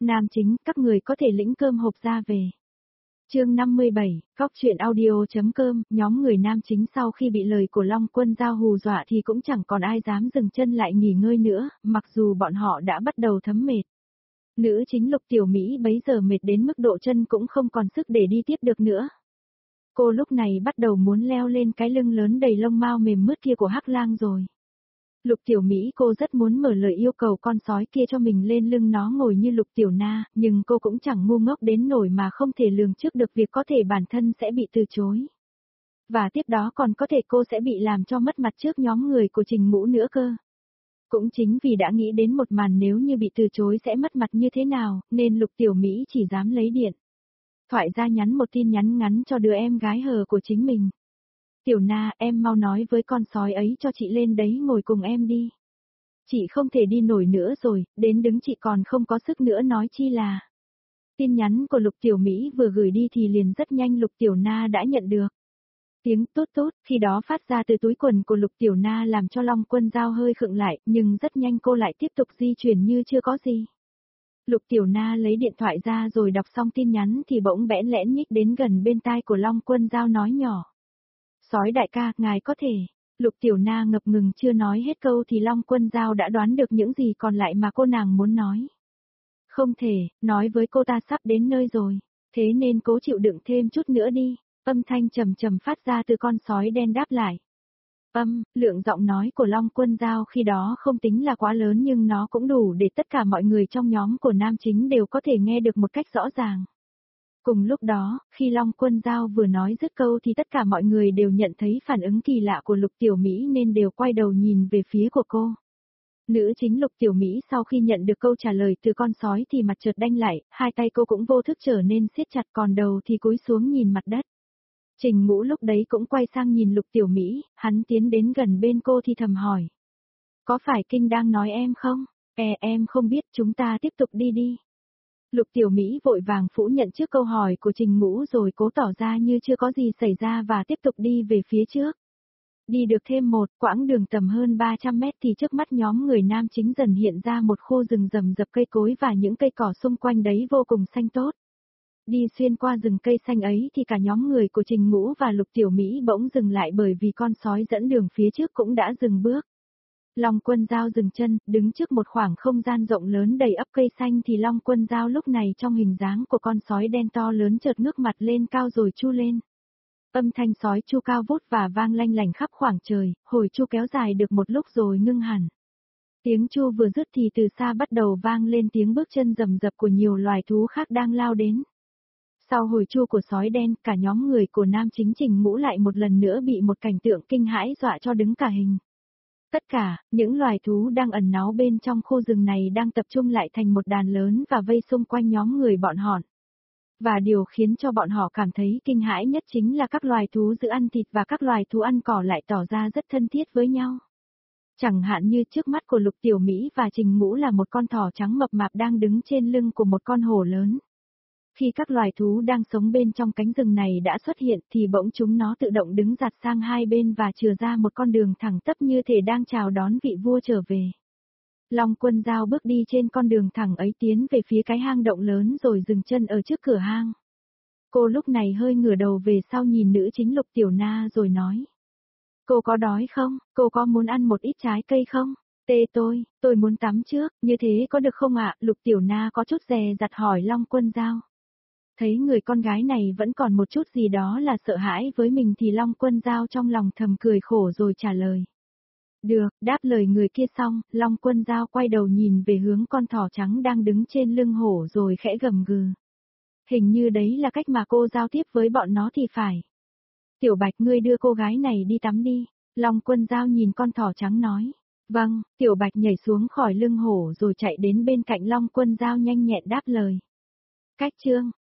Nam chính, các người có thể lĩnh cơm hộp ra về. Chương 57, Góc truyện audio.com, nhóm người nam chính sau khi bị lời của Long Quân Giao hù dọa thì cũng chẳng còn ai dám dừng chân lại nghỉ ngơi nữa, mặc dù bọn họ đã bắt đầu thấm mệt. Nữ chính Lục Tiểu Mỹ bấy giờ mệt đến mức độ chân cũng không còn sức để đi tiếp được nữa. Cô lúc này bắt đầu muốn leo lên cái lưng lớn đầy lông mao mềm mướt kia của Hắc Lang rồi. Lục Tiểu Mỹ cô rất muốn mở lời yêu cầu con sói kia cho mình lên lưng nó ngồi như Lục Tiểu Na, nhưng cô cũng chẳng ngu ngốc đến nổi mà không thể lường trước được việc có thể bản thân sẽ bị từ chối. Và tiếp đó còn có thể cô sẽ bị làm cho mất mặt trước nhóm người của Trình Ngũ nữa cơ. Cũng chính vì đã nghĩ đến một màn nếu như bị từ chối sẽ mất mặt như thế nào, nên Lục Tiểu Mỹ chỉ dám lấy điện thoại ra nhắn một tin nhắn ngắn cho đứa em gái hờ của chính mình. Tiểu Na, em mau nói với con sói ấy cho chị lên đấy ngồi cùng em đi. Chị không thể đi nổi nữa rồi, đến đứng chị còn không có sức nữa nói chi là. Tin nhắn của Lục Tiểu Mỹ vừa gửi đi thì liền rất nhanh Lục Tiểu Na đã nhận được. Tiếng tốt tốt khi đó phát ra từ túi quần của Lục Tiểu Na làm cho Long Quân Giao hơi khựng lại, nhưng rất nhanh cô lại tiếp tục di chuyển như chưa có gì. Lục Tiểu Na lấy điện thoại ra rồi đọc xong tin nhắn thì bỗng bẽn lẽn nhích đến gần bên tai của Long Quân Giao nói nhỏ. Sói đại ca, ngài có thể. Lục Tiểu Na ngập ngừng chưa nói hết câu thì Long Quân Giao đã đoán được những gì còn lại mà cô nàng muốn nói. Không thể, nói với cô ta sắp đến nơi rồi, thế nên cố chịu đựng thêm chút nữa đi. Âm thanh trầm trầm phát ra từ con sói đen đáp lại. Lượng giọng nói của Long Quân Giao khi đó không tính là quá lớn nhưng nó cũng đủ để tất cả mọi người trong nhóm của nam chính đều có thể nghe được một cách rõ ràng. Cùng lúc đó, khi Long Quân Giao vừa nói dứt câu thì tất cả mọi người đều nhận thấy phản ứng kỳ lạ của Lục Tiểu Mỹ nên đều quay đầu nhìn về phía của cô. Nữ chính Lục Tiểu Mỹ sau khi nhận được câu trả lời từ con sói thì mặt chợt đanh lại, hai tay cô cũng vô thức trở nên siết chặt còn đầu thì cúi xuống nhìn mặt đất. Trình Ngũ lúc đấy cũng quay sang nhìn Lục Tiểu Mỹ, hắn tiến đến gần bên cô thì thầm hỏi. Có phải Kinh đang nói em không? Em không biết, chúng ta tiếp tục đi đi. Lục Tiểu Mỹ vội vàng phủ nhận trước câu hỏi của Trình Ngũ rồi cố tỏ ra như chưa có gì xảy ra và tiếp tục đi về phía trước. Đi được thêm một quãng đường tầm hơn 300 mét thì trước mắt nhóm người nam chính dần hiện ra một khu rừng rầm rập cây cối và những cây cỏ xung quanh đấy vô cùng xanh tốt. Đi xuyên qua rừng cây xanh ấy thì cả nhóm người của Trình Ngũ và Lục Tiểu Mỹ bỗng dừng lại bởi vì con sói dẫn đường phía trước cũng đã dừng bước. Long Quân Giao dừng chân, đứng trước một khoảng không gian rộng lớn đầy ắp cây xanh thì Long Quân Giao lúc này trong hình dáng của con sói đen to lớn chợt ngước mặt lên cao rồi chu lên. Âm thanh sói chu cao vút và vang lanh lảnh khắp khoảng trời, hồi chu kéo dài được một lúc rồi ngưng hẳn. Tiếng chu vừa dứt thì từ xa bắt đầu vang lên tiếng bước chân rầm rập của nhiều loài thú khác đang lao đến. Sau hồi chu của sói đen, cả nhóm người của nam chính Trình Ngũ lại một lần nữa bị một cảnh tượng kinh hãi dọa cho đứng cả hình. Tất cả, những loài thú đang ẩn náu bên trong khu rừng này đang tập trung lại thành một đàn lớn và vây xung quanh nhóm người bọn họ. Và điều khiến cho bọn họ cảm thấy kinh hãi nhất chính là các loài thú giữ ăn thịt và các loài thú ăn cỏ lại tỏ ra rất thân thiết với nhau. Chẳng hạn như trước mắt của Lục Tiểu Mỹ và Trình Ngũ là một con thỏ trắng mập mạp đang đứng trên lưng của một con hổ lớn. Khi các loài thú đang sống bên trong cánh rừng này đã xuất hiện thì bỗng chúng nó tự động đứng giặt sang hai bên và chừa ra một con đường thẳng tắp như thể đang chào đón vị vua trở về. Long Quân Giao bước đi trên con đường thẳng ấy tiến về phía cái hang động lớn rồi dừng chân ở trước cửa hang. Cô lúc này hơi ngửa đầu về sau nhìn nữ chính Lục Tiểu Na rồi nói. Cô có đói không? Cô có muốn ăn một ít trái cây không? Tôi muốn tắm trước, như thế có được không ạ? Lục Tiểu Na có chút dè dặt hỏi Long Quân Giao. Thấy người con gái này vẫn còn một chút gì đó là sợ hãi với mình thì Long Quân Giao trong lòng thầm cười khổ rồi trả lời. Được, đáp lời người kia xong, Long Quân Giao quay đầu nhìn về hướng con thỏ trắng đang đứng trên lưng hổ rồi khẽ gầm gừ. Hình như đấy là cách mà cô giao tiếp với bọn nó thì phải. Tiểu Bạch ngươi đưa cô gái này đi tắm đi, Long Quân Giao nhìn con thỏ trắng nói. Vâng, Tiểu Bạch nhảy xuống khỏi lưng hổ rồi chạy đến bên cạnh Long Quân Giao nhanh nhẹn đáp lời. Cách chương